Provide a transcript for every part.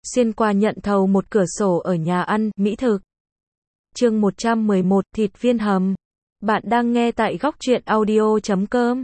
xuyên qua nhận thầu một cửa sổ ở nhà ăn, mỹ thực. Chương 111, thịt viên hầm. Bạn đang nghe tại góc truyện audio.com.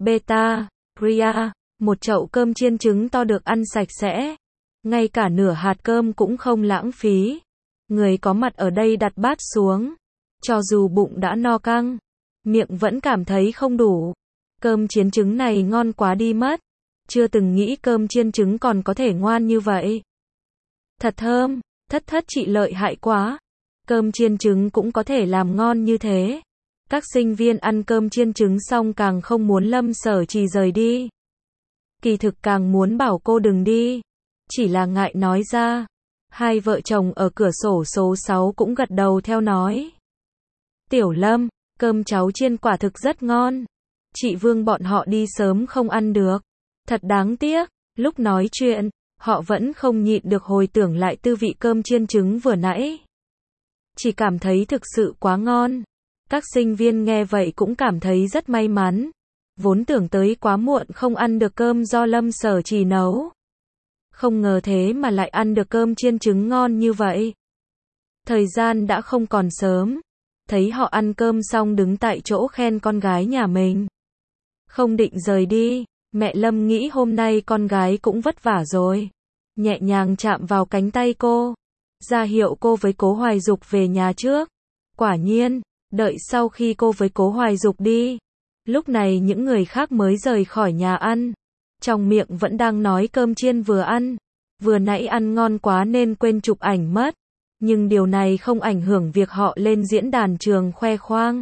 Beta, Priya, một chậu cơm chiên trứng to được ăn sạch sẽ. Ngay cả nửa hạt cơm cũng không lãng phí. Người có mặt ở đây đặt bát xuống. Cho dù bụng đã no căng, miệng vẫn cảm thấy không đủ. Cơm chiên trứng này ngon quá đi mất. Chưa từng nghĩ cơm chiên trứng còn có thể ngoan như vậy. Thật thơm, thất chị lợi hại quá. Cơm chiên trứng cũng có thể làm ngon như thế. Các sinh viên ăn cơm chiên trứng xong càng không muốn Lâm Sở Trì rời đi. Kỳ thực càng muốn bảo cô đừng đi. Chỉ là ngại nói ra. Hai vợ chồng ở cửa sổ số 6 cũng gật đầu theo nói. Tiểu Lâm, cơm cháu chiên quả thực rất ngon. Chị Vương bọn họ đi sớm không ăn được. Thật đáng tiếc, lúc nói chuyện, họ vẫn không nhịn được hồi tưởng lại tư vị cơm chiên trứng vừa nãy. Chỉ cảm thấy thực sự quá ngon. Các sinh viên nghe vậy cũng cảm thấy rất may mắn. Vốn tưởng tới quá muộn không ăn được cơm do Lâm Sở Trì nấu. Không ngờ thế mà lại ăn được cơm chiên trứng ngon như vậy. Thời gian đã không còn sớm. Thấy họ ăn cơm xong đứng tại chỗ khen con gái nhà mình. Không định rời đi, mẹ Lâm nghĩ hôm nay con gái cũng vất vả rồi. Nhẹ nhàng chạm vào cánh tay cô. Ra hiệu cô với Cố Hoài Dục về nhà trước. Quả nhiên, đợi sau khi cô với Cố Hoài Dục đi. Lúc này những người khác mới rời khỏi nhà ăn. Trong miệng vẫn đang nói cơm chiên vừa ăn. Vừa nãy ăn ngon quá nên quên chụp ảnh mất. Nhưng điều này không ảnh hưởng việc họ lên diễn đàn trường khoe khoang.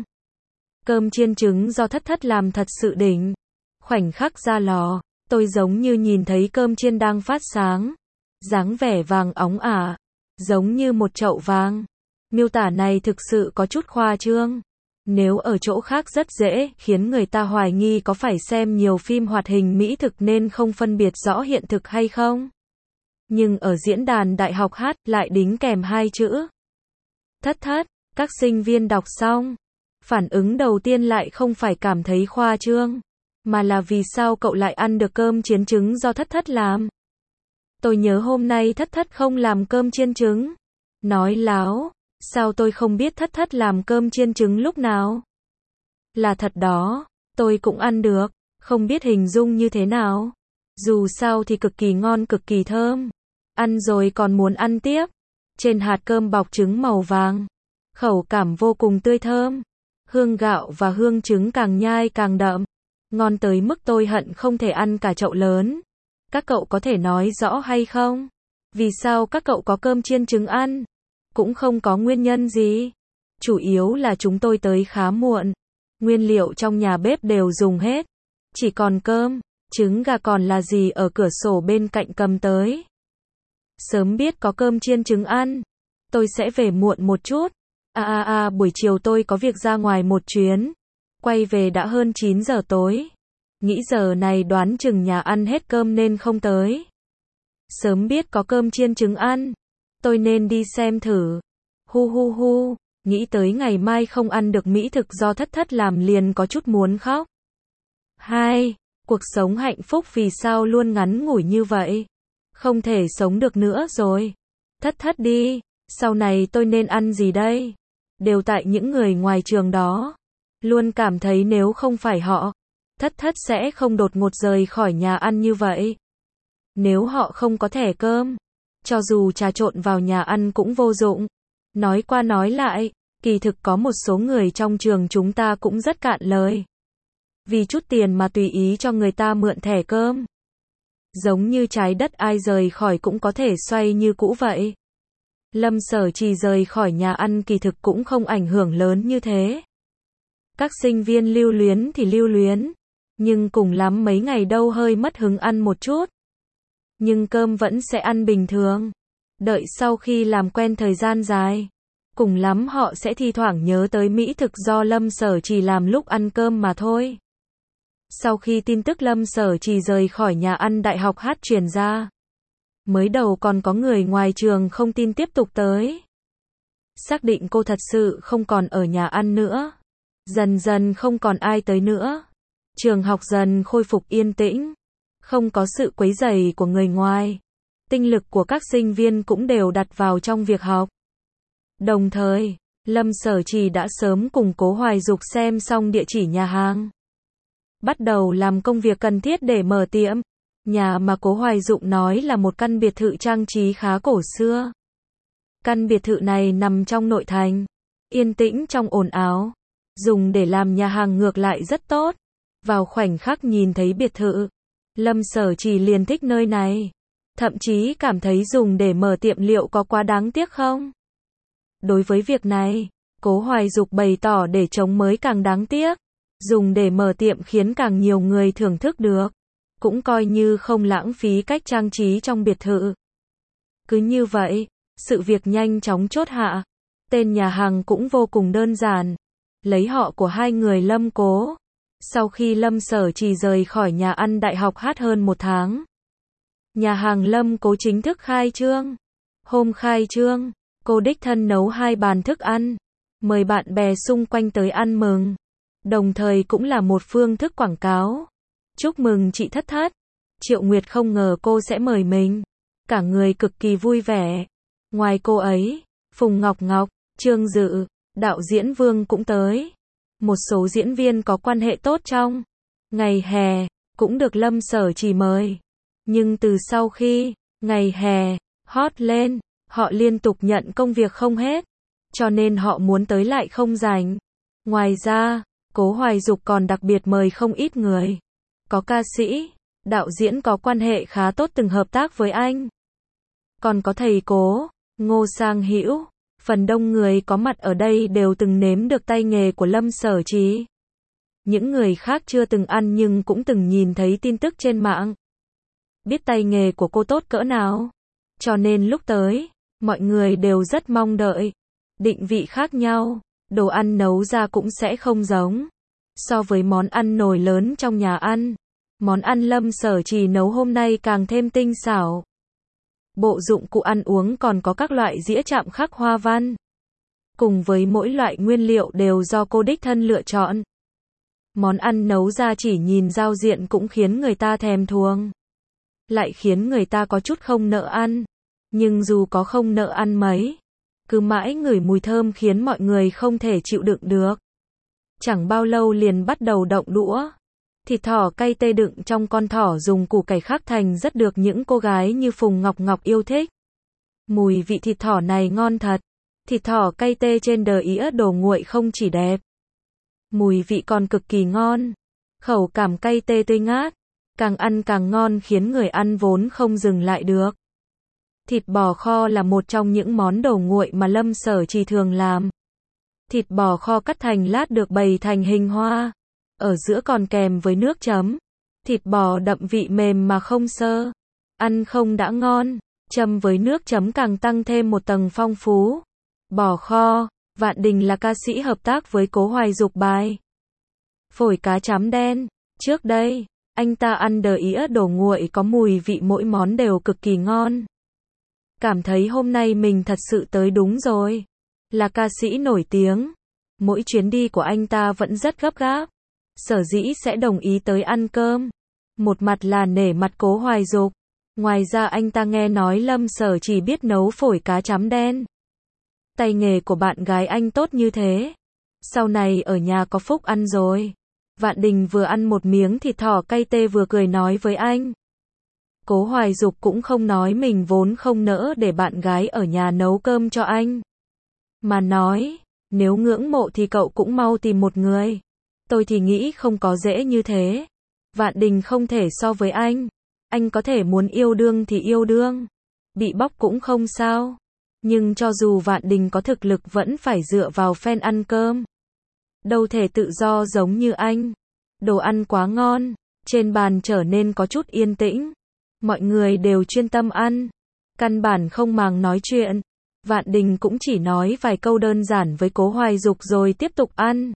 Cơm chiên trứng do thất làm thật sự đỉnh. Khoảnh khắc ra lò, tôi giống như nhìn thấy cơm chiên đang phát sáng. Dáng vẻ vàng óng ả, giống như một chậu vàng. Miêu tả này thực sự có chút khoa trương. Nếu ở chỗ khác rất dễ, khiến người ta hoài nghi có phải xem nhiều phim hoạt hình mỹ thực nên không phân biệt rõ hiện thực hay không. Nhưng ở diễn đàn đại học hát lại đính kèm hai chữ. Thất, các sinh viên đọc xong. Phản ứng đầu tiên lại không phải cảm thấy khoa trương, mà là vì sao cậu lại ăn được cơm chiên trứng do thất làm. Tôi nhớ hôm nay thất không làm cơm chiên trứng. Nói láo, sao tôi không biết thất làm cơm chiên trứng lúc nào? Là thật đó, tôi cũng ăn được, không biết hình dung như thế nào. Dù sao thì cực kỳ ngon cực kỳ thơm. Ăn rồi còn muốn ăn tiếp. Trên hạt cơm bọc trứng màu vàng. Khẩu cảm vô cùng tươi thơm. Hương gạo và hương trứng càng nhai càng đậm. Ngon tới mức tôi hận không thể ăn cả chậu lớn. Các cậu có thể nói rõ hay không? Vì sao các cậu có cơm chiên trứng ăn? Cũng không có nguyên nhân gì. Chủ yếu là chúng tôi tới khá muộn. Nguyên liệu trong nhà bếp đều dùng hết. Chỉ còn cơm, trứng gà còn là gì ở cửa sổ bên cạnh cầm tới. Sớm biết có cơm chiên trứng ăn, tôi sẽ về muộn một chút. Buổi chiều tôi có việc ra ngoài một chuyến. Quay về đã hơn 9 giờ tối. Nghĩ giờ này đoán chừng nhà ăn hết cơm nên không tới. Sớm biết có cơm chiên trứng ăn, tôi nên đi xem thử. Hu, nghĩ tới ngày mai không ăn được mỹ thực do thất làm liền có chút muốn khóc. 2. Cuộc sống hạnh phúc vì sao luôn ngắn ngủi như vậy? Không thể sống được nữa rồi. Thất đi, sau này tôi nên ăn gì đây? Đều tại những người ngoài trường đó. Luôn cảm thấy nếu không phải họ, thất sẽ không đột ngột rời khỏi nhà ăn như vậy. Nếu họ không có thẻ cơm, cho dù trà trộn vào nhà ăn cũng vô dụng. Nói qua nói lại, kỳ thực có một số người trong trường chúng ta cũng rất cạn lời. Vì chút tiền mà tùy ý cho người ta mượn thẻ cơm. Giống như trái đất ai rời khỏi cũng có thể xoay như cũ vậy. Lâm Sở Trì rời khỏi nhà ăn kỳ thực cũng không ảnh hưởng lớn như thế. Các sinh viên lưu luyến thì lưu luyến, nhưng cùng lắm mấy ngày đâu hơi mất hứng ăn một chút. Nhưng cơm vẫn sẽ ăn bình thường. Đợi sau khi làm quen thời gian dài, cùng lắm họ sẽ thi thoảng nhớ tới mỹ thực do Lâm Sở Trì làm lúc ăn cơm mà thôi. Sau khi tin tức Lâm Sở Trì rời khỏi nhà ăn đại học hát truyền ra, mới đầu còn có người ngoài trường không tin tiếp tục tới. Xác định cô thật sự không còn ở nhà ăn nữa. Dần dần không còn ai tới nữa. Trường học dần khôi phục yên tĩnh. Không có sự quấy rầy của người ngoài. tinh lực của các sinh viên cũng đều đặt vào trong việc học. Đồng thời, Lâm Sở Trì đã sớm cùng Cố Hoài Dục xem xong địa chỉ nhà hàng. Bắt đầu làm công việc cần thiết để mở tiệm. Nhà mà Cố Hoài Dục nói là một căn biệt thự trang trí khá cổ xưa. Căn biệt thự này nằm trong nội thành, yên tĩnh trong ồn ào, dùng để làm nhà hàng ngược lại rất tốt. Vào khoảnh khắc nhìn thấy biệt thự, Lâm Sở Trì liền thích nơi này, thậm chí cảm thấy dùng để mở tiệm liệu có quá đáng tiếc không? Đối với việc này, Cố Hoài Dục bày tỏ để chống mới càng đáng tiếc, dùng để mở tiệm khiến càng nhiều người thưởng thức được, cũng coi như không lãng phí cách trang trí trong biệt thự. Cứ như vậy, sự việc nhanh chóng chốt hạ. Tên nhà hàng cũng vô cùng đơn giản, lấy họ của hai người Lâm Cố. Sau khi Lâm Sở Trì rời khỏi nhà ăn đại học hát hơn 1 tháng, nhà hàng Lâm Cố chính thức khai trương. Hôm khai trương, cô đích thân nấu 2 bàn thức ăn, mời bạn bè xung quanh tới ăn mừng, đồng thời cũng là một phương thức quảng cáo. Chúc mừng chị Thất Thất. Triệu Nguyệt không ngờ cô sẽ mời mình, cả người cực kỳ vui vẻ. Ngoài cô ấy, Phùng Ngọc Ngọc, Trương Dự, đạo diễn Vương cũng tới. Một số diễn viên có quan hệ tốt trong ngày hè cũng được Lâm Sở Trì mời. Nhưng từ sau khi ngày hè hot lên, họ liên tục nhận công việc không hết, cho nên họ muốn tới lại không rảnh. Ngoài ra, Cố Hoài Dục còn đặc biệt mời không ít người. Có ca sĩ, đạo diễn có quan hệ khá tốt từng hợp tác với anh. Còn có thầy Cố, Ngô Sang Hữu. Phần đông người có mặt ở đây đều từng nếm được tay nghề của Lâm Sở Trì. Những người khác chưa từng ăn nhưng cũng từng nhìn thấy tin tức trên mạng. Biết tay nghề của cô tốt cỡ nào. Cho nên lúc tới, mọi người đều rất mong đợi. Định vị khác nhau, đồ ăn nấu ra cũng sẽ không giống. So với món ăn nổi lớn trong nhà ăn, món ăn Lâm Sở Trì nấu hôm nay càng thêm tinh xảo. Bộ dụng cụ ăn uống còn có các loại dĩa chạm khắc hoa văn. Cùng với mỗi loại nguyên liệu đều do cô đích thân lựa chọn. Món ăn nấu ra chỉ nhìn giao diện cũng khiến người ta thèm thuồng. Lại khiến người ta có chút không nỡ ăn. Nhưng dù có không nỡ ăn mấy, cứ mãi ngửi mùi thơm khiến mọi người không thể chịu đựng được. Chẳng bao lâu liền bắt đầu động đũa. Thịt thỏ cay tê đựng trong con thỏ dùng củ cải khắc thành rất được những cô gái như Phùng Ngọc Ngọc yêu thích. Mùi vị thịt thỏ này ngon thật. Thịt thỏ cay tê trên đĩa đồ nguội không chỉ đẹp, mùi vị còn cực kỳ ngon. Khẩu cảm cay tê tươi ngát, càng ăn càng ngon khiến người ăn vốn không dừng lại được. Thịt bò kho là một trong những món đồ nguội mà Lâm Sở Trì thường làm. Thịt bò kho cắt thành lát được bày thành hình hoa. Ở giữa còn kèm với nước chấm. Thịt bò đậm vị mềm mà không xơ. Ăn không đã ngon, chấm với nước chấm càng tăng thêm một tầng phong phú. Bò kho, Vạn Đình là ca sĩ hợp tác với Cố Hoài Dục bài Phổi cá chấm đen. Trước đây, anh ta ăn đĩa đồ nguội có mùi vị mỗi món đều cực kỳ ngon. Cảm thấy hôm nay mình thật sự tới đúng rồi. Là ca sĩ nổi tiếng. Mỗi chuyến đi của anh ta vẫn rất gấp gáp. Sở dĩ sẽ đồng ý tới ăn cơm. Một mặt là nể mặt Cố Hoài Dục. Ngoài ra anh ta nghe nói Lâm Sở Trì biết nấu phổi cá chấm đen. Tay nghề của bạn gái anh tốt như thế. Sau này ở nhà có phúc ăn rồi. Vạn Đình vừa ăn một miếng thịt thỏ cay tê vừa cười nói với anh. Cố Hoài Dục cũng không nói mình vốn không nỡ để bạn gái ở nhà nấu cơm cho anh. Mà nói, nếu ngưỡng mộ thì cậu cũng mau tìm một người. Tôi thì nghĩ không có dễ như thế. Vạn Đình không thể so với anh. Anh có thể muốn yêu đương thì yêu đương. Bị bóc cũng không sao. Nhưng cho dù Vạn Đình có thực lực vẫn phải dựa vào fan ăn cơm. Đâu thể tự do giống như anh. Đồ ăn quá ngon. Trên bàn trở nên có chút yên tĩnh. Mọi người đều chuyên tâm ăn. Căn bản không màng nói chuyện. Vạn Đình cũng chỉ nói vài câu đơn giản với Cố Hoài Dục rồi tiếp tục ăn.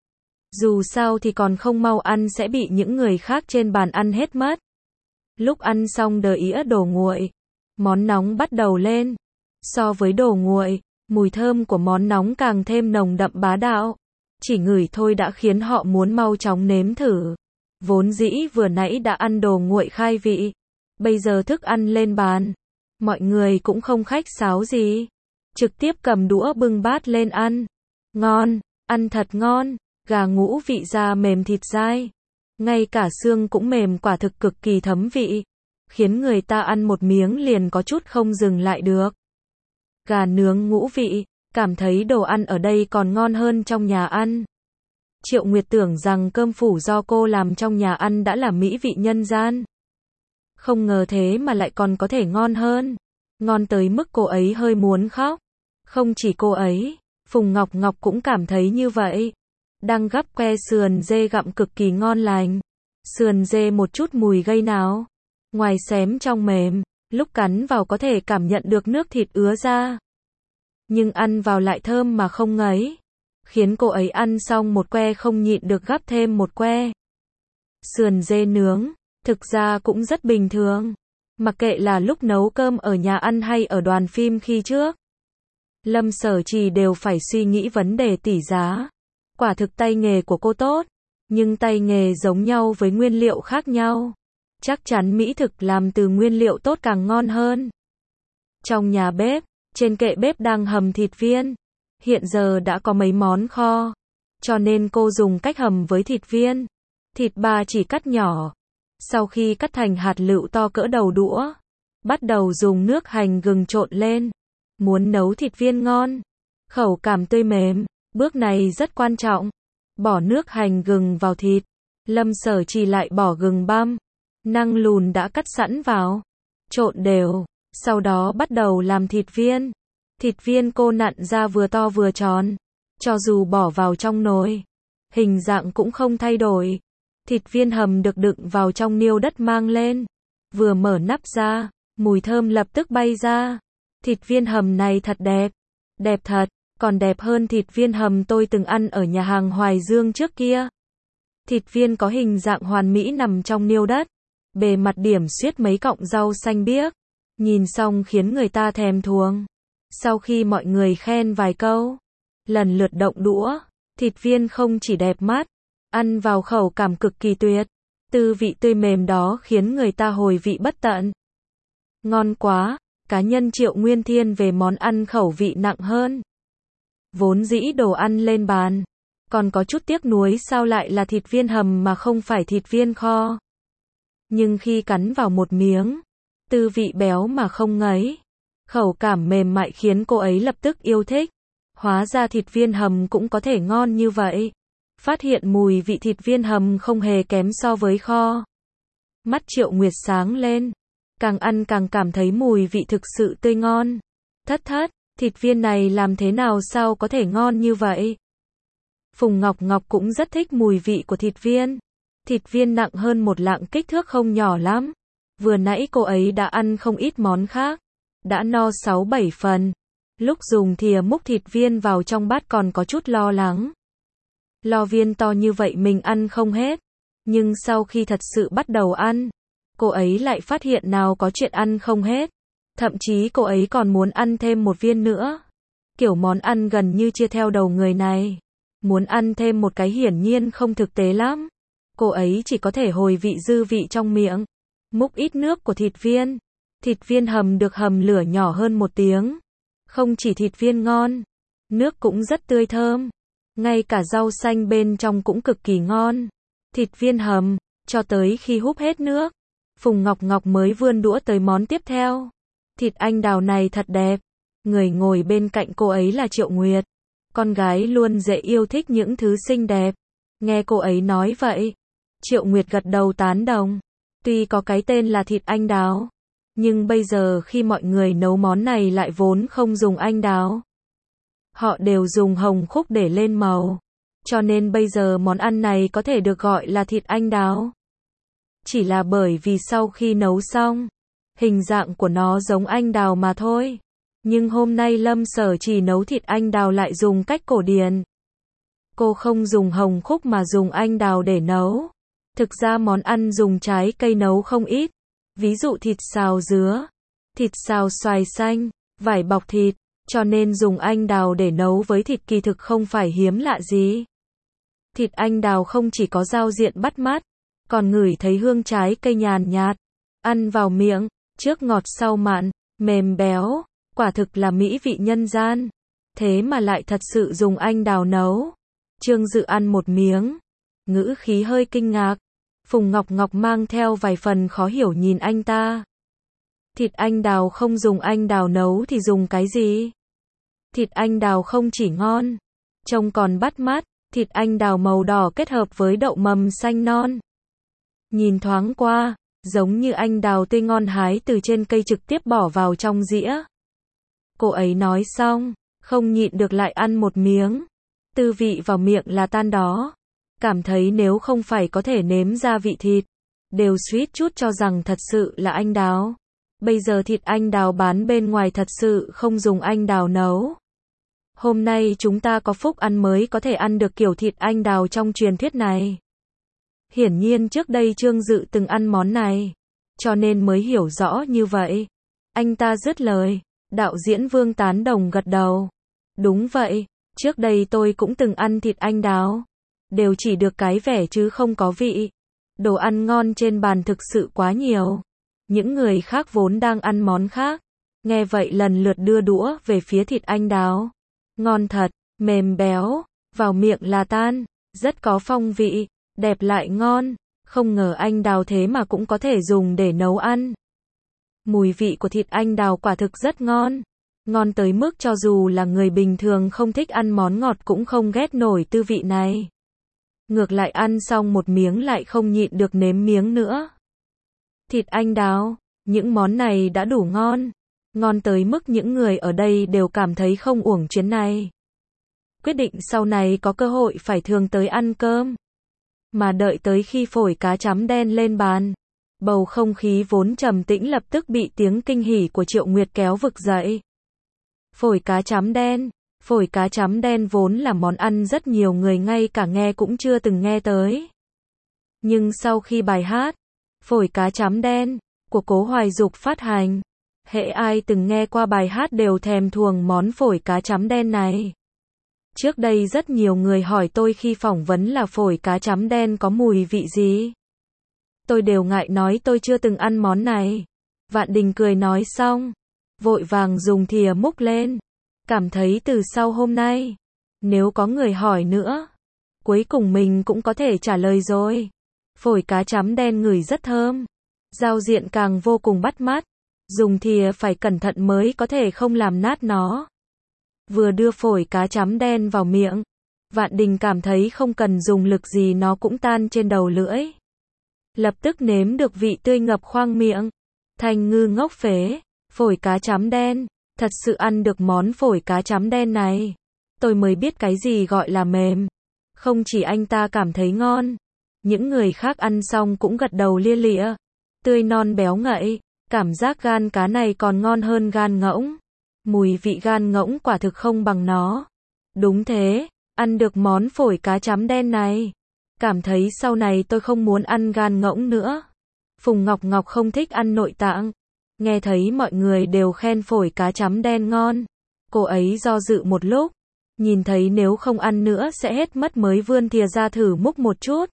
Dù sao thì còn không mau ăn sẽ bị những người khác trên bàn ăn hết mất. Lúc ăn xong đĩa đồ nguội, món nóng bắt đầu lên. So với đồ nguội, mùi thơm của món nóng càng thêm nồng đậm bá đạo. Chỉ ngửi thôi đã khiến họ muốn mau chóng nếm thử. Vốn dĩ vừa nãy đã ăn đồ nguội khai vị. Bây giờ thức ăn lên bàn. Mọi người cũng không khách sáo gì. Trực tiếp cầm đũa bưng bát lên ăn. Ngon, ăn thật ngon, gà ngũ vị da mềm thịt dai. Ngay cả xương cũng mềm, quả thực cực kỳ thấm vị. Khiến người ta ăn một miếng liền có chút không dừng lại được. Gà nướng ngũ vị, cảm thấy đồ ăn ở đây còn ngon hơn trong nhà ăn. Triệu Nguyệt tưởng rằng cơm phủ do cô làm trong nhà ăn đã là mỹ vị nhân gian. Không ngờ thế mà lại còn có thể ngon hơn. Ngon tới mức cô ấy hơi muốn khóc. Không chỉ cô ấy, Phùng Ngọc Ngọc cũng cảm thấy như vậy. Đang gắp que sườn dê gặm cực kỳ ngon lành. Sườn dê một chút mùi gây náo. Ngoài xém trong mềm, lúc cắn vào có thể cảm nhận được nước thịt ứa ra. Nhưng ăn vào lại thơm mà không ngấy. Khiến cô ấy ăn xong một que không nhịn được gắp thêm một que. Sườn dê nướng, thực ra cũng rất bình thường. Mặc kệ là lúc nấu cơm ở nhà ăn hay ở đoàn phim khi trước. Lâm Sở Trì đều phải suy nghĩ vấn đề tỷ giá. Quả thực tay nghề của cô tốt. Nhưng tay nghề giống nhau với nguyên liệu khác nhau. Chắc chắn mỹ thực làm từ nguyên liệu tốt càng ngon hơn. Trong nhà bếp, trên kệ bếp đang hầm thịt viên. Hiện giờ đã có mấy món kho. Cho nên cô dùng cách hầm với thịt viên. Thịt ba chỉ cắt nhỏ. Sau khi cắt thành hạt lựu to cỡ đầu đũa, bắt đầu dùng nước hành gừng trộn lên. Muốn nấu thịt viên ngon, khẩu cảm tươi mềm, bước này rất quan trọng. Bỏ nước hành gừng vào thịt. Lâm Sở Trì lại bỏ gừng băm, năng lùn đã cắt sẵn vào. Trộn đều. Sau đó bắt đầu làm thịt viên. Thịt viên cô nặn ra vừa to vừa tròn. Cho dù bỏ vào trong nồi, hình dạng cũng không thay đổi. Thịt viên hầm được đựng vào trong niêu đất mang lên. Vừa mở nắp ra, mùi thơm lập tức bay ra. Thịt viên hầm này thật đẹp. Đẹp thật, còn đẹp hơn thịt viên hầm tôi từng ăn ở nhà hàng Hoài Dương trước kia. Thịt viên có hình dạng hoàn mỹ nằm trong niêu đất. Bề mặt điểm xuyết mấy cọng rau xanh biếc. Nhìn xong khiến người ta thèm thuồng. Sau khi mọi người khen vài câu, lần lượt động đũa, thịt viên không chỉ đẹp mắt, ăn vào khẩu cảm cực kỳ tuyệt. Tư vị tươi mềm đó khiến người ta hồi vị bất tận. Ngon quá, cá nhân Triệu Nguyên Thiên về món ăn khẩu vị nặng hơn. Vốn dĩ đồ ăn lên bàn, còn có chút tiếc nuối sao lại là thịt viên hầm mà không phải thịt viên kho. Nhưng khi cắn vào một miếng, tư vị béo mà không ngấy. Khẩu cảm mềm mại khiến cô ấy lập tức yêu thích. Hóa ra thịt viên hầm cũng có thể ngon như vậy. Phát hiện mùi vị thịt viên hầm không hề kém so với kho. Mắt Triệu Nguyệt sáng lên. Càng ăn càng cảm thấy mùi vị thực sự tươi ngon. Thất, thịt viên này làm thế nào sao có thể ngon như vậy? Phùng Ngọc Ngọc cũng rất thích mùi vị của thịt viên. Thịt viên nặng hơn một lạng, kích thước không nhỏ lắm. Vừa nãy cô ấy đã ăn không ít món khác. Đã no 6-7 phần. Lúc dùng thìa múc thịt viên vào trong bát còn có chút lo lắng. Lo viên to như vậy mình ăn không hết. Nhưng sau khi thật sự bắt đầu ăn, cô ấy lại phát hiện nào có chuyện ăn không hết. Thậm chí cô ấy còn muốn ăn thêm một viên nữa. Kiểu món ăn gần như chia theo đầu người này. Muốn ăn thêm một cái hiển nhiên không thực tế lắm. Cô ấy chỉ có thể hồi vị dư vị trong miệng. Múc ít nước của thịt viên. Thịt viên hầm được hầm lửa nhỏ hơn 1 tiếng. Không chỉ thịt viên ngon, nước cũng rất tươi thơm. Ngay cả rau xanh bên trong cũng cực kỳ ngon. Thịt viên hầm, cho tới khi húp hết nước, Phùng Ngọc Ngọc mới vươn đũa tới món tiếp theo. Thịt anh đào này thật đẹp. Người ngồi bên cạnh cô ấy là Triệu Nguyệt. Con gái luôn dễ yêu thích những thứ xinh đẹp. Nghe cô ấy nói vậy, Triệu Nguyệt gật đầu tán đồng. Tuy có cái tên là thịt anh đào, nhưng bây giờ khi mọi người nấu món này lại vốn không dùng anh đào. Họ đều dùng hồng khúc để lên màu. Cho nên bây giờ món ăn này có thể được gọi là thịt anh đào. Chỉ là bởi vì sau khi nấu xong, hình dạng của nó giống anh đào mà thôi. Nhưng hôm nay Lâm Sở Trì nấu thịt anh đào lại dùng cách cổ điển. Cô không dùng hồng khúc mà dùng anh đào để nấu. Thực ra món ăn dùng trái cây nấu không ít. Ví dụ thịt xào dứa, thịt xào xoài xanh, vải bọc thịt. Cho nên dùng anh đào để nấu với thịt kỳ thực không phải hiếm lạ gì. Thịt anh đào không chỉ có giao diện bắt mắt, còn ngửi thấy hương trái cây nhàn nhạt. Ăn vào miệng, trước ngọt sau mặn, mềm béo, quả thực là mỹ vị nhân gian. Thế mà lại thật sự dùng anh đào nấu. Trương Dự ăn một miếng, ngữ khí hơi kinh ngạc. Phùng Ngọc Ngọc mang theo vài phần khó hiểu nhìn anh ta. Thịt anh đào không dùng anh đào nấu thì dùng cái gì? Thịt anh đào không chỉ ngon, trông còn bắt mắt, thịt anh đào màu đỏ kết hợp với đậu mầm xanh non. Nhìn thoáng qua, giống như anh đào tươi ngon hái từ trên cây trực tiếp bỏ vào trong dĩa. Cô ấy nói xong, không nhịn được lại ăn một miếng. Tư vị vào miệng là tan đó. Cảm thấy nếu không phải có thể nếm ra vị thịt, đều suýt chút cho rằng thật sự là anh đào. Bây giờ thịt anh đào bán bên ngoài thật sự không dùng anh đào nấu. Hôm nay chúng ta có phúc ăn mới có thể ăn được kiểu thịt anh đào trong truyền thuyết này. Hiển nhiên trước đây Trương Dự từng ăn món này, cho nên mới hiểu rõ như vậy. Anh ta dứt lời, đạo diễn Vương tán đồng gật đầu. Đúng vậy, trước đây tôi cũng từng ăn thịt anh đào. Đều chỉ được cái vẻ chứ không có vị. Đồ ăn ngon trên bàn thực sự quá nhiều. Những người khác vốn đang ăn món khác, nghe vậy lần lượt đưa đũa về phía thịt anh đào. Ngon thật, mềm béo, vào miệng là tan, rất có phong vị, đẹp lại ngon. Không ngờ anh đào thế mà cũng có thể dùng để nấu ăn. Mùi vị của thịt anh đào quả thực rất ngon. Ngon tới mức cho dù là người bình thường không thích ăn món ngọt cũng không ghét nổi tư vị này. Ngược lại ăn xong một miếng lại không nhịn được nếm miếng nữa. Thịt anh đào, những món này đã đủ ngon. Ngon tới mức những người ở đây đều cảm thấy không uổng chuyến này. Quyết định sau này có cơ hội phải thường tới ăn cơm. Mà đợi tới khi phổi cá chấm đen lên bàn, bầu không khí vốn trầm tĩnh lập tức bị tiếng kinh hỉ của Triệu Nguyệt kéo vực dậy. Phổi cá chấm đen. Phổi cá chấm đen vốn là món ăn rất nhiều người ngay cả nghe cũng chưa từng nghe tới. Nhưng sau khi bài hát Phổi cá chấm đen của Cố Hoài Dục phát hành, hễ ai từng nghe qua bài hát đều thèm thuồng món phổi cá chấm đen này. Trước đây rất nhiều người hỏi tôi khi phỏng vấn là phổi cá chấm đen có mùi vị gì. Tôi đều ngại nói tôi chưa từng ăn món này. Vạn Đình cười nói xong, vội vàng dùng thìa múc lên. Cảm thấy từ sau hôm nay, nếu có người hỏi nữa, cuối cùng mình cũng có thể trả lời rồi. Phổi cá chấm đen ngửi rất thơm, giao diện càng vô cùng bắt mắt, dùng thìa phải cẩn thận mới có thể không làm nát nó. Vừa đưa phổi cá chấm đen vào miệng, Vạn Đình cảm thấy không cần dùng lực gì nó cũng tan trên đầu lưỡi. Lập tức nếm được vị tươi ngập khoang miệng. Thành ngư ngốc phế, phổi cá chấm đen. Thật sự ăn được món phổi cá chấm đen này, tôi mới biết cái gì gọi là mềm. Không chỉ anh ta cảm thấy ngon, những người khác ăn xong cũng gật đầu lia lịa. Tươi non béo ngậy, cảm giác gan cá này còn ngon hơn gan ngỗng. Mùi vị gan ngỗng quả thực không bằng nó. Đúng thế, ăn được món phổi cá chấm đen này, cảm thấy sau này tôi không muốn ăn gan ngỗng nữa. Phùng Ngọc Ngọc không thích ăn nội tạng. Nghe thấy mọi người đều khen phổi cá chấm đen ngon, cô ấy do dự một lúc, nhìn thấy nếu không ăn nữa sẽ hết mất mới vươn thìa ra thử múc một chút.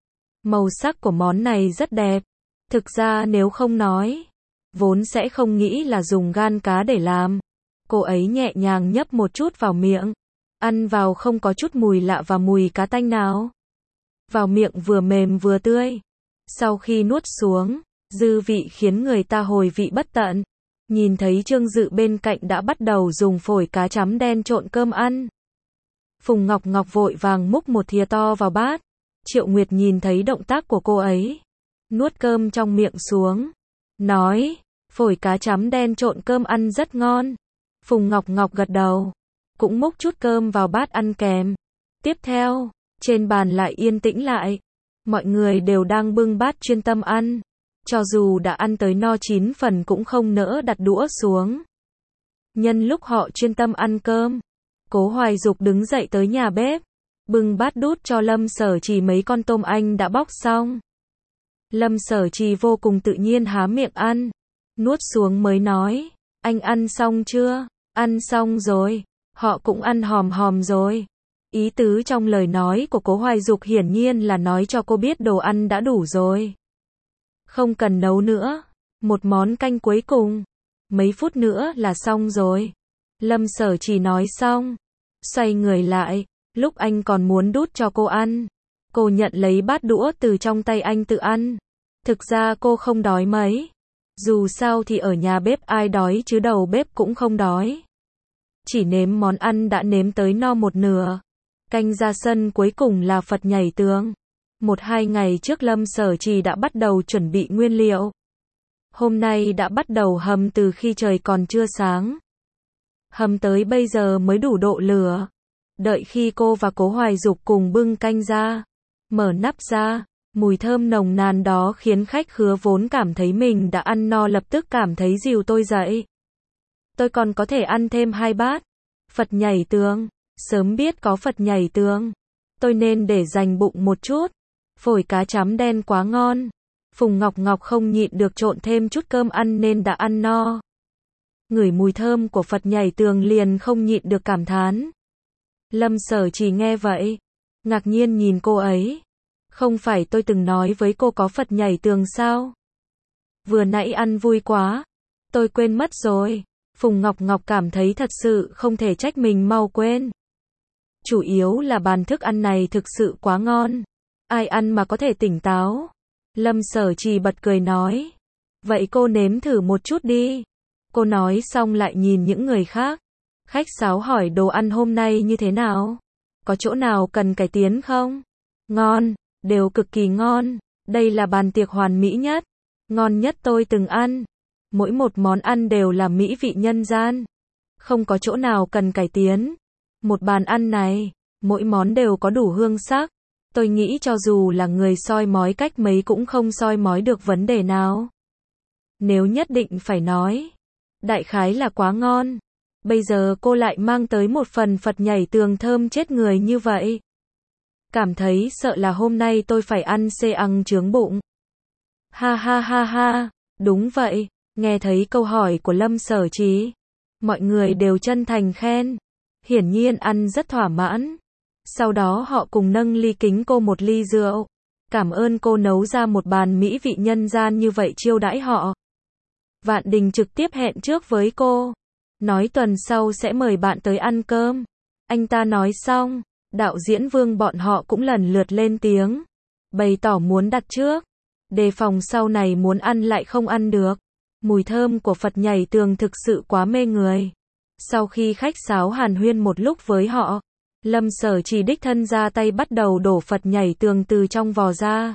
Màu sắc của món này rất đẹp. Thực ra nếu không nói, vốn sẽ không nghĩ là dùng gan cá để làm. Cô ấy nhẹ nhàng nhấp một chút vào miệng, ăn vào không có chút mùi lạ và mùi cá tanh nào. Vào miệng vừa mềm vừa tươi. Sau khi nuốt xuống, dư vị khiến người ta hồi vị bất tận. Nhìn thấy Trương Dự bên cạnh đã bắt đầu dùng phổi cá chấm đen trộn cơm ăn. Phùng Ngọc Ngọc vội vàng múc một thìa to vào bát. Triệu Nguyệt nhìn thấy động tác của cô ấy, nuốt cơm trong miệng xuống, nói, phổi cá chấm đen trộn cơm ăn rất ngon. Phùng Ngọc Ngọc gật đầu, cũng múc chút cơm vào bát ăn kèm. Tiếp theo, trên bàn lại yên tĩnh lại. Mọi người đều đang bưng bát chuyên tâm ăn. Cho dù đã ăn tới no 9 phần cũng không nỡ đặt đũa xuống. Nhân lúc họ chuyên tâm ăn cơm, Cố Hoài Dục đứng dậy tới nhà bếp, bưng bát đút cho Lâm Sở Trì mấy con tôm anh đã bóc xong. Lâm Sở Trì vô cùng tự nhiên há miệng ăn, nuốt xuống mới nói, anh ăn xong chưa? Ăn xong rồi, họ cũng ăn hòm hòm rồi. Ý tứ trong lời nói của Cố Hoài Dục hiển nhiên là nói cho cô biết đồ ăn đã đủ rồi. Không cần nấu nữa. Một món canh cuối cùng. mấy phút nữa là xong rồi. Lâm Sở Trì nói xong, xoay người lại, lúc anh còn muốn đút cho cô ăn. Cô nhận lấy bát đũa từ trong tay anh tự ăn. Thực ra cô không đói mấy. Dù sao thì ở nhà bếp ai đói chứ đầu bếp cũng không đói. Chỉ nếm món ăn đã nếm tới no một nửa. Canh ra sân cuối cùng là Phật nhảy tường. 1-2 ngày trước Lâm Sở Trì đã bắt đầu chuẩn bị nguyên liệu. Hôm nay đã bắt đầu hầm từ khi trời còn chưa sáng. Hầm tới bây giờ mới đủ độ lửa. Đợi khi cô và Cố Hoài Dục cùng bưng canh ra, mở nắp ra, mùi thơm nồng nàn đó khiến khách khứa vốn cảm thấy mình đã ăn no lập tức cảm thấy dìu tôi dậy. Tôi còn có thể ăn thêm 2 bát. Phật nhảy tường, sớm biết có Phật nhảy tường, tôi nên để dành bụng một chút. Phổi cá chấm đen quá ngon. Phùng Ngọc Ngọc không nhịn được trộn thêm chút cơm ăn nên đã ăn no. Ngửi mùi thơm của Phật nhảy tường liền không nhịn được cảm thán. Lâm Sở Trì nghe vậy, ngạc nhiên nhìn cô ấy. Không phải tôi từng nói với cô có Phật nhảy tường sao? Vừa nãy ăn vui quá, tôi quên mất rồi. Phùng Ngọc Ngọc cảm thấy thật sự không thể trách mình mau quên. Chủ yếu là bàn thức ăn này thực sự quá ngon. Ai ăn mà có thể tỉnh táo? Lâm Sở Trì bật cười nói. Vậy cô nếm thử một chút đi. Cô nói xong lại nhìn những người khác. Khách sáo hỏi đồ ăn hôm nay như thế nào? Có chỗ nào cần cải tiến không? Ngon, đều cực kỳ ngon. Đây là bàn tiệc hoàn mỹ nhất, ngon nhất tôi từng ăn. Mỗi một món ăn đều là mỹ vị nhân gian. Không có chỗ nào cần cải tiến. Một bàn ăn này, mỗi món đều có đủ hương sắc. Tôi nghĩ cho dù là người soi mói cách mấy cũng không soi mói được vấn đề nào. Nếu nhất định phải nói, đại khái là quá ngon. Bây giờ cô lại mang tới một phần Phật nhảy tường thơm chết người như vậy. Cảm thấy sợ là hôm nay tôi phải ăn xê ăn chướng bụng. Ha ha ha ha, đúng vậy, nghe thấy câu hỏi của Lâm Sở Trì. Mọi người đều chân thành khen. Hiển nhiên ăn rất thỏa mãn. Sau đó họ cùng nâng ly kính cô một ly rượu. Cảm ơn cô nấu ra một bàn mỹ vị nhân gian như vậy chiêu đãi họ. Vạn Đình trực tiếp hẹn trước với cô. Nói tuần sau sẽ mời bạn tới ăn cơm. Anh ta nói xong, đạo diễn Vương bọn họ cũng lần lượt lên tiếng. Bày tỏ muốn đặt trước. Đề phòng sau này muốn ăn lại không ăn được. Mùi thơm của Phật nhảy tường thực sự quá mê người. Sau khi khách sáo hàn huyên một lúc với họ, Lâm Sở Trì đích thân ra tay bắt đầu đổ Phật nhảy tường từ trong vò ra.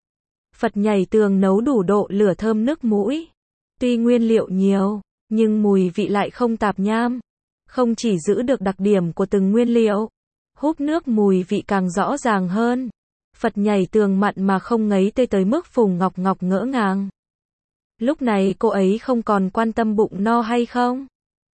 Phật nhảy tường nấu đủ độ lửa thơm nức mũi. Tuy nguyên liệu nhiều, nhưng mùi vị lại không tạp nham. Không chỉ giữ được đặc điểm của từng nguyên liệu, húp nước mùi vị càng rõ ràng hơn. Phật nhảy tường mặn mà không ngấy tê tới mức Phùng Ngọc Ngọc ngỡ ngàng. Lúc này cô ấy không còn quan tâm bụng no hay không.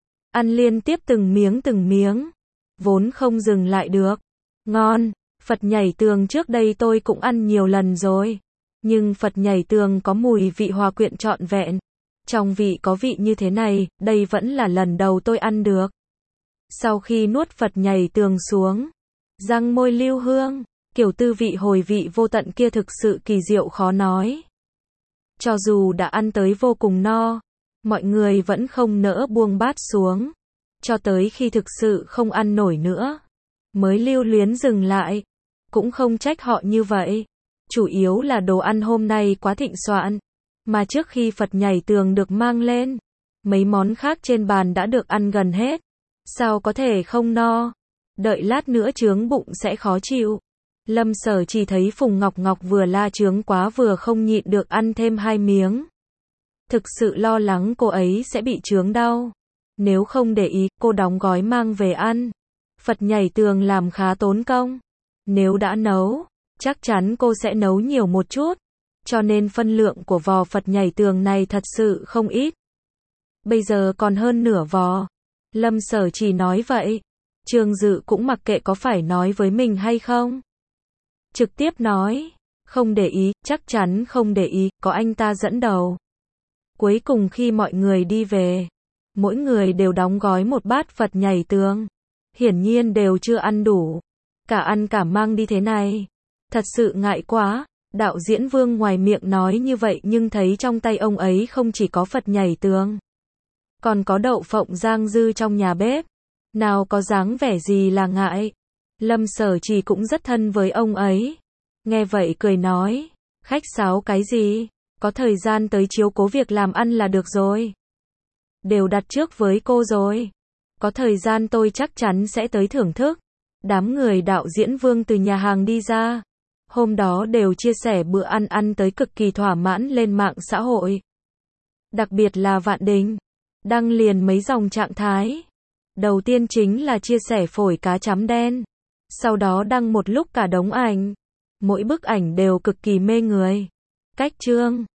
Ăn liên tiếp từng miếng. Vốn không dừng lại được. Ngon, Phật nhảy tường trước đây tôi cũng ăn nhiều lần rồi. Nhưng Phật nhảy tường có mùi vị hòa quyện trọn vẹn. Trong vị có vị như thế này, đây vẫn là lần đầu tôi ăn được. Sau khi nuốt Phật nhảy tường xuống, răng môi lưu hương, kiểu tư vị hồi vị vô tận kia thực sự kỳ diệu khó nói. Cho dù đã ăn tới vô cùng no, mọi người vẫn không nỡ buông bát xuống. Cho tới khi thực sự không ăn nổi nữa, mới lưu luyến dừng lại. Cũng không trách họ như vậy. Chủ yếu là đồ ăn hôm nay quá thịnh soạn. Mà trước khi Phật nhảy tường được mang lên, mấy món khác trên bàn đã được ăn gần hết. Sao có thể không no? Đợi lát nữa chướng bụng sẽ khó chịu. Lâm Sở chỉ thấy Phùng Ngọc Ngọc vừa la chướng quá vừa không nhịn được ăn thêm 2 miếng. Thực sự lo lắng cô ấy sẽ bị chướng đau. Nếu không để ý, cô đóng gói mang về ăn. Phật nhảy tường làm khá tốn công. Nếu đã nấu, chắc chắn cô sẽ nấu nhiều một chút. Cho nên phân lượng của vò Phật nhảy tường này thật sự không ít. Bây giờ còn hơn nửa vò. Lâm Sở chỉ nói vậy. Trương Dự cũng mặc kệ có phải nói với mình hay không. Trực tiếp nói, không để ý, chắc chắn không để ý, có anh ta dẫn đầu. Cuối cùng khi mọi người đi về, mỗi người đều đóng gói một bát Phật nhảy tường. Hiển nhiên đều chưa ăn đủ. Cả ăn cả mang đi thế này. Thật sự ngại quá. Đạo diễn Vương ngoài miệng nói như vậy nhưng thấy trong tay ông ấy không chỉ có Phật nhảy tường. Còn có đậu phộng rang dư trong nhà bếp. Nào có dáng vẻ gì là ngại. Lâm Sở Trì cũng rất thân với ông ấy. Nghe vậy cười nói, khách sáo cái gì, có thời gian tới chiếu cố việc làm ăn là được rồi. Đều đặt trước với cô rồi. Có thời gian tôi chắc chắn sẽ tới thưởng thức. Đám người đạo diễn Vương từ nhà hàng đi ra. Hôm đó đều chia sẻ bữa ăn tới cực kỳ thỏa mãn lên mạng xã hội. Đặc biệt là Vạn Đình, đăng liền mấy dòng trạng thái. Đầu tiên chính là chia sẻ phổi cá chấm đen. Sau đó đăng một lúc cả đống ảnh. Mỗi bức ảnh đều cực kỳ mê người. Cách trương